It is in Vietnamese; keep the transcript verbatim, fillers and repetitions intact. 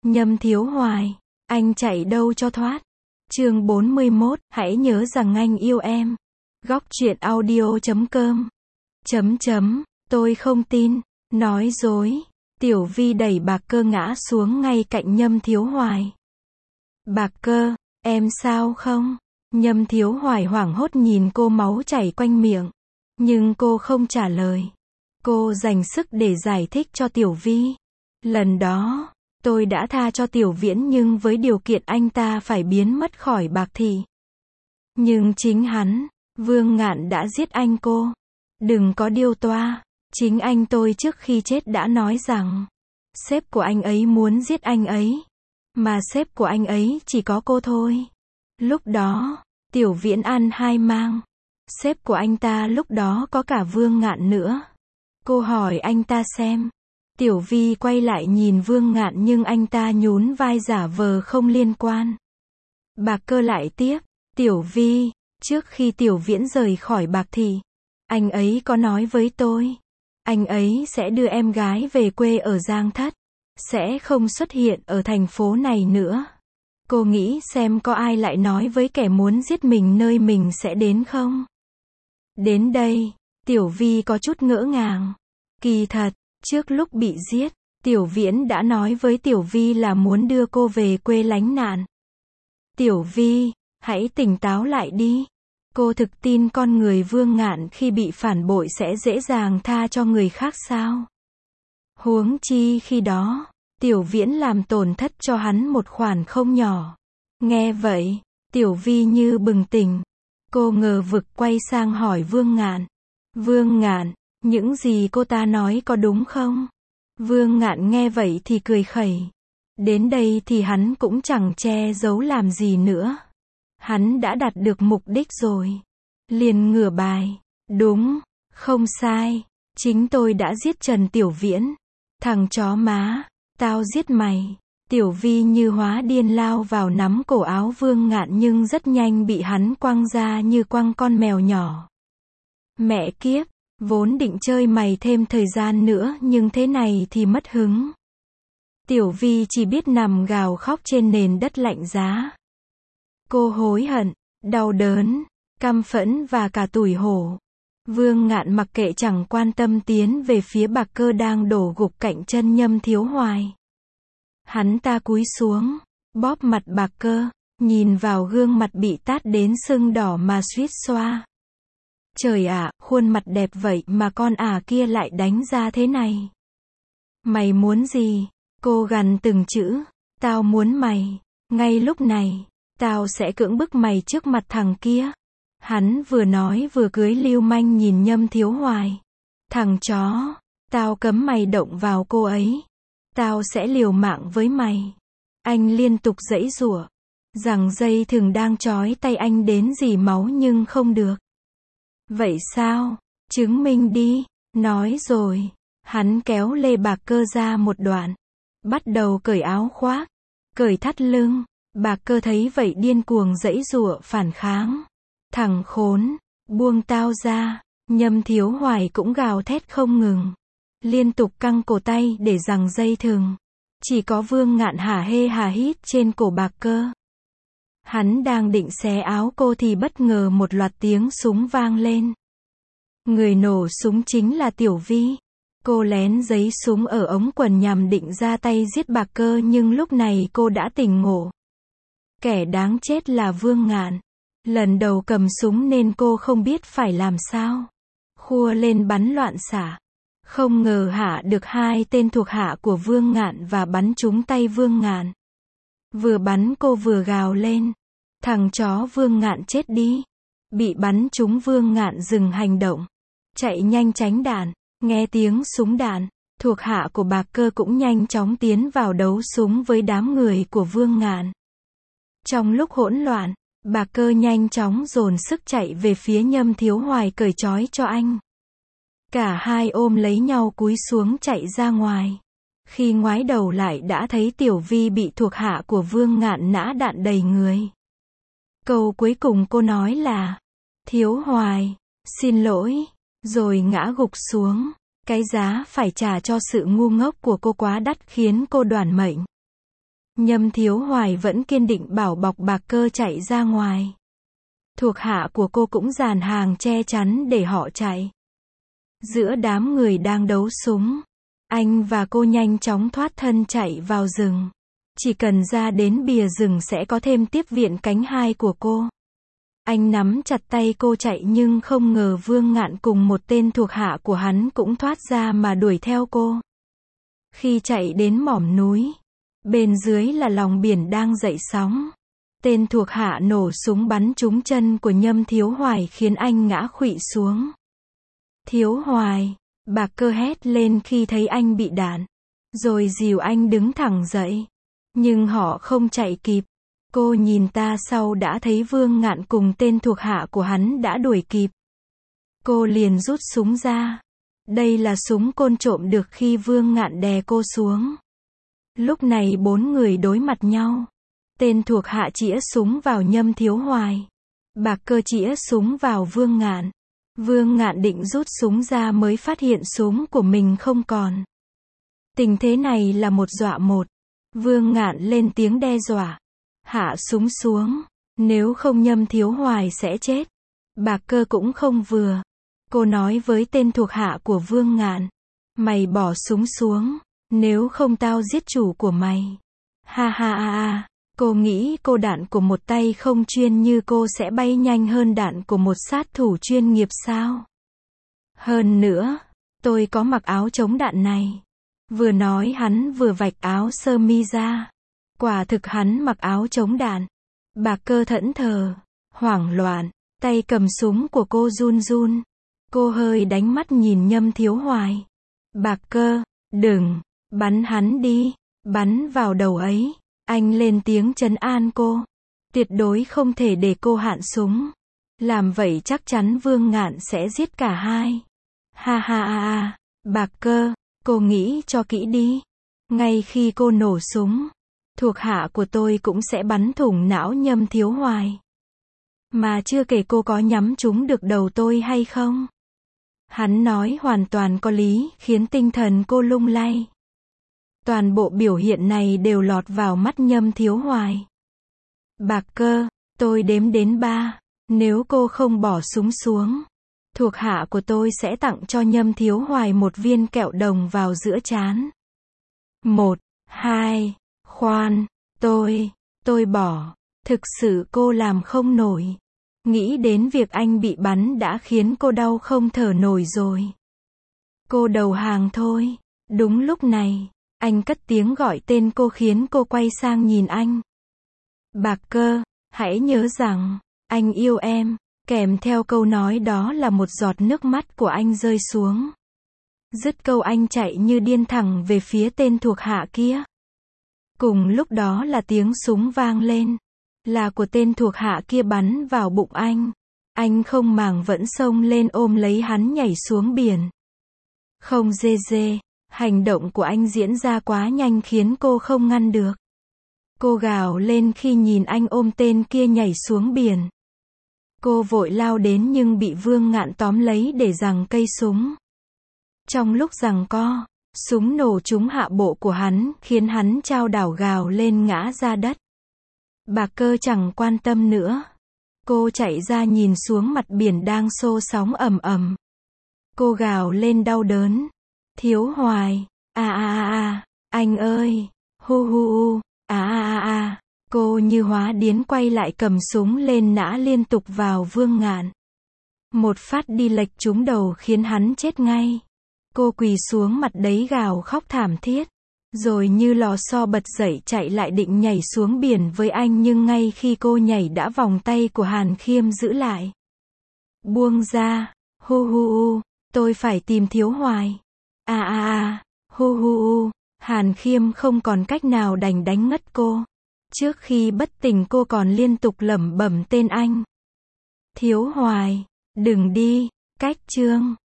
Nhâm Thiếu Hoài, anh chạy đâu cho thoát. Chương bốn mươi mốt, hãy nhớ rằng anh yêu em. Góc truyện audio chấm com. Chấm chấm, tôi không tin, nói dối. Tiểu Vi đẩy Bạc Cơ ngã xuống ngay cạnh Nhâm Thiếu Hoài. Bạc Cơ, em sao không? Nhâm Thiếu Hoài hoảng hốt nhìn cô, máu chảy quanh miệng. Nhưng cô không trả lời. Cô dành sức để giải thích cho Tiểu Vi. Lần đó, tôi đã tha cho Tiểu Viễn nhưng với điều kiện anh ta phải biến mất khỏi Bạc Thị. Nhưng chính hắn, Vương Ngạn đã giết anh cô. Đừng có điêu toa. Chính anh tôi trước khi chết đã nói rằng, sếp của anh ấy muốn giết anh ấy. Mà sếp của anh ấy chỉ có cô thôi. Lúc đó, Tiểu Viễn ăn hai mang. Sếp của anh ta lúc đó có cả Vương Ngạn nữa. Cô hỏi anh ta xem. Tiểu Vi quay lại nhìn Vương Ngạn nhưng anh ta nhún vai giả vờ không liên quan. Bạc Cơ lại tiếp. Tiểu Vi, trước khi Tiểu Viễn rời khỏi Bạc Thị, anh ấy có nói với tôi. Anh ấy sẽ đưa em gái về quê ở Giang Thất. Sẽ không xuất hiện ở thành phố này nữa. Cô nghĩ xem có ai lại nói với kẻ muốn giết mình nơi mình sẽ đến không? Đến đây, Tiểu Vi có chút ngỡ ngàng. Kỳ thật, trước lúc bị giết, Tiểu Viễn đã nói với Tiểu Vi là muốn đưa cô về quê lánh nạn. Tiểu Vi, hãy tỉnh táo lại đi. Cô thực tin con người Vương Ngạn khi bị phản bội sẽ dễ dàng tha cho người khác sao? Huống chi khi đó, Tiểu Viễn làm tổn thất cho hắn một khoản không nhỏ. Nghe vậy, Tiểu Vi như bừng tỉnh. Cô ngờ vực quay sang hỏi Vương Ngạn. Vương Ngạn, những gì cô ta nói có đúng không? Vương Ngạn nghe vậy thì cười khẩy. Đến đây thì hắn cũng chẳng che giấu làm gì nữa. Hắn đã đạt được mục đích rồi. Liền ngửa bài. Đúng, không sai. Chính tôi đã giết Trần Tiểu Viễn. Thằng chó má, tao giết mày. Tiểu Vi như hóa điên lao vào nắm cổ áo Vương Ngạn nhưng rất nhanh bị hắn quăng ra như quăng con mèo nhỏ. Mẹ kiếp, vốn định chơi mày thêm thời gian nữa nhưng thế này thì mất hứng. Tiểu Vi chỉ biết nằm gào khóc trên nền đất lạnh giá. Cô hối hận, đau đớn, căm phẫn và cả tủi hổ. Vương Ngạn mặc kệ chẳng quan tâm tiến về phía Bạc Cơ đang đổ gục cạnh chân Nhâm Thiếu Hoài. Hắn ta cúi xuống, bóp mặt Bạc Cơ, nhìn vào gương mặt bị tát đến sưng đỏ mà suýt xoa. Trời ạ, khuôn mặt đẹp vậy mà con ả kia lại đánh ra thế này. Mày muốn gì? Cô gằn từng chữ. Tao muốn mày. Ngay lúc này, tao sẽ cưỡng bức mày trước mặt thằng kia. Hắn vừa nói vừa cưới lưu manh nhìn Nhâm Thiếu Hoài. Thằng chó, tao cấm mày động vào cô ấy. Tao sẽ liều mạng với mày. Anh liên tục giãy giụa. Rằng dây thừng đang trói tay anh đến rỉ máu nhưng không được. Vậy sao? Chứng minh đi. Nói rồi. Hắn kéo lê Bạc Cơ ra một đoạn. Bắt đầu cởi áo khoác. Cởi thắt lưng. Bạc Cơ thấy vậy điên cuồng giãy giụa phản kháng. Thằng khốn, buông tao ra. Nhâm Thiếu Hoài cũng gào thét không ngừng. Liên tục căng cổ tay để giằng dây thừng. Chỉ có Vương Ngạn hả hê hà hít trên cổ Bạc Cơ. Hắn đang định xé áo cô thì bất ngờ một loạt tiếng súng vang lên. Người nổ súng chính là Tiểu Vi. Cô lén giấy súng ở ống quần nhằm định ra tay giết Bạc Cơ nhưng lúc này cô đã tỉnh ngộ. Kẻ đáng chết là Vương Ngạn. Lần đầu cầm súng nên cô không biết phải làm sao. Khua lên bắn loạn xạ. Không ngờ hạ được hai tên thuộc hạ của Vương Ngạn và bắn trúng tay Vương Ngạn. Vừa bắn cô vừa gào lên. Thằng chó Vương Ngạn chết đi. Bị bắn trúng Vương Ngạn dừng hành động. Chạy nhanh tránh đạn. Nghe tiếng súng đạn. Thuộc hạ của Bạc Cơ cũng nhanh chóng tiến vào đấu súng với đám người của Vương Ngạn. Trong lúc hỗn loạn, Bạc Cơ nhanh chóng dồn sức chạy về phía Nhâm Thiếu Hoài cởi trói cho anh. Cả hai ôm lấy nhau cúi xuống chạy ra ngoài. Khi ngoái đầu lại đã thấy Tiểu Vi bị thuộc hạ của Vương Ngạn nã đạn đầy người. Câu cuối cùng cô nói là, Thiếu Hoài, xin lỗi, rồi ngã gục xuống. Cái giá phải trả cho sự ngu ngốc của cô quá đắt khiến cô đoản mệnh. Nhâm Thiếu Hoài vẫn kiên định bảo bọc Bạc Cơ chạy ra ngoài. Thuộc hạ của cô cũng dàn hàng che chắn để họ chạy. Giữa đám người đang đấu súng, anh và cô nhanh chóng thoát thân chạy vào rừng. Chỉ cần ra đến bìa rừng sẽ có thêm tiếp viện cánh hai của cô. Anh nắm chặt tay cô chạy nhưng không ngờ Vương Ngạn cùng một tên thuộc hạ của hắn cũng thoát ra mà đuổi theo cô. Khi chạy đến mỏm núi, bên dưới là lòng biển đang dậy sóng. Tên thuộc hạ nổ súng bắn trúng chân của Nhâm Thiếu Hoài khiến anh ngã khuỵu xuống. Thiếu Hoài, Bạc Cơ hét lên khi thấy anh bị đạn. Rồi dìu anh đứng thẳng dậy. Nhưng họ không chạy kịp. Cô nhìn ta sau đã thấy Vương Ngạn cùng tên thuộc hạ của hắn đã đuổi kịp. Cô liền rút súng ra. Đây là súng côn trộm được khi Vương Ngạn đè cô xuống. Lúc này bốn người đối mặt nhau. Tên thuộc hạ chĩa súng vào Nhâm Thiếu Hoài. Bạc Cơ chĩa súng vào Vương Ngạn. Vương Ngạn định rút súng ra mới phát hiện súng của mình không còn. Tình thế này là một dọa một. Vương Ngạn lên tiếng đe dọa. Hạ súng xuống. Nếu không Nhâm Thiếu Hoài sẽ chết. Bạc Cơ cũng không vừa. Cô nói với tên thuộc hạ của Vương Ngạn. Mày bỏ súng xuống. Nếu không tao giết chủ của mày. Ha ha ha ha. Cô nghĩ cô đạn của một tay không chuyên như cô sẽ bay nhanh hơn đạn của một sát thủ chuyên nghiệp sao? Hơn nữa, tôi có mặc áo chống đạn này. Vừa nói hắn vừa vạch áo sơ mi ra. Quả thực hắn mặc áo chống đạn. Bạc Cơ thẫn thờ, hoảng loạn, tay cầm súng của cô run run. Cô hơi đánh mắt nhìn Nhâm Thiếu Hoài. Bạc Cơ, đừng, bắn hắn đi, bắn vào đầu ấy. Anh lên tiếng trấn an cô. Tuyệt đối không thể để cô hạn súng. Làm vậy chắc chắn Vương Ngạn sẽ giết cả hai. Ha ha ha ha. Bạc Cơ, cô nghĩ cho kỹ đi. Ngay khi cô nổ súng, thuộc hạ của tôi cũng sẽ bắn thủng não Nhâm Thiếu Hoài. Mà chưa kể cô có nhắm trúng được đầu tôi hay không? Hắn nói hoàn toàn có lý, khiến tinh thần cô lung lay. Toàn bộ biểu hiện này đều lọt vào mắt Nhâm Thiếu Hoài. Bạc Cơ, tôi đếm đến ba. Nếu cô không bỏ súng xuống, thuộc hạ của tôi sẽ tặng cho Nhâm Thiếu Hoài một viên kẹo đồng vào giữa trán. Một, hai, khoan, tôi, tôi bỏ. Thực sự cô làm không nổi. Nghĩ đến việc anh bị bắn đã khiến cô đau không thở nổi rồi. Cô đầu hàng thôi. Đúng lúc này, anh cất tiếng gọi tên cô khiến cô quay sang nhìn anh. Bạc Cơ, hãy nhớ rằng, anh yêu em. Kèm theo câu nói đó là một giọt nước mắt của anh rơi xuống. Dứt câu anh chạy như điên thẳng về phía tên thuộc hạ kia. Cùng lúc đó là tiếng súng vang lên. Là của tên thuộc hạ kia bắn vào bụng anh. Anh không màng vẫn xông lên ôm lấy hắn nhảy xuống biển. Không dê dê. Hành động của anh diễn ra quá nhanh khiến cô không ngăn được. Cô gào lên khi nhìn anh ôm tên kia nhảy xuống biển. Cô vội lao đến nhưng bị Vương Ngạn tóm lấy để giằng cây súng. Trong lúc giằng co, súng nổ trúng hạ bộ của hắn, khiến hắn chao đảo gào lên ngã ra đất. Bạc Cơ chẳng quan tâm nữa. Cô chạy ra nhìn xuống mặt biển đang xô sóng ầm ầm. Cô gào lên đau đớn. Thiếu Hoài, a a a a, anh ơi, hu hu hu, a a a a. Cô như hóa điến quay lại cầm súng lên nã liên tục vào Vương Ngạn. Một phát đi lệch trúng đầu khiến hắn chết ngay. Cô quỳ xuống mặt đấy gào khóc thảm thiết. Rồi như lò xo bật dậy chạy lại định nhảy xuống biển với anh nhưng ngay khi cô nhảy đã vòng tay của Hàn Khiêm giữ lại. Buông ra, hu hu hu, tôi phải tìm Thiếu Hoài. A a a, hu hu hu, Hàn Khiêm không còn cách nào đành đánh ngất cô. Trước khi bất tỉnh cô còn liên tục lẩm bẩm tên anh. Thiếu Hoài, đừng đi, cách chương.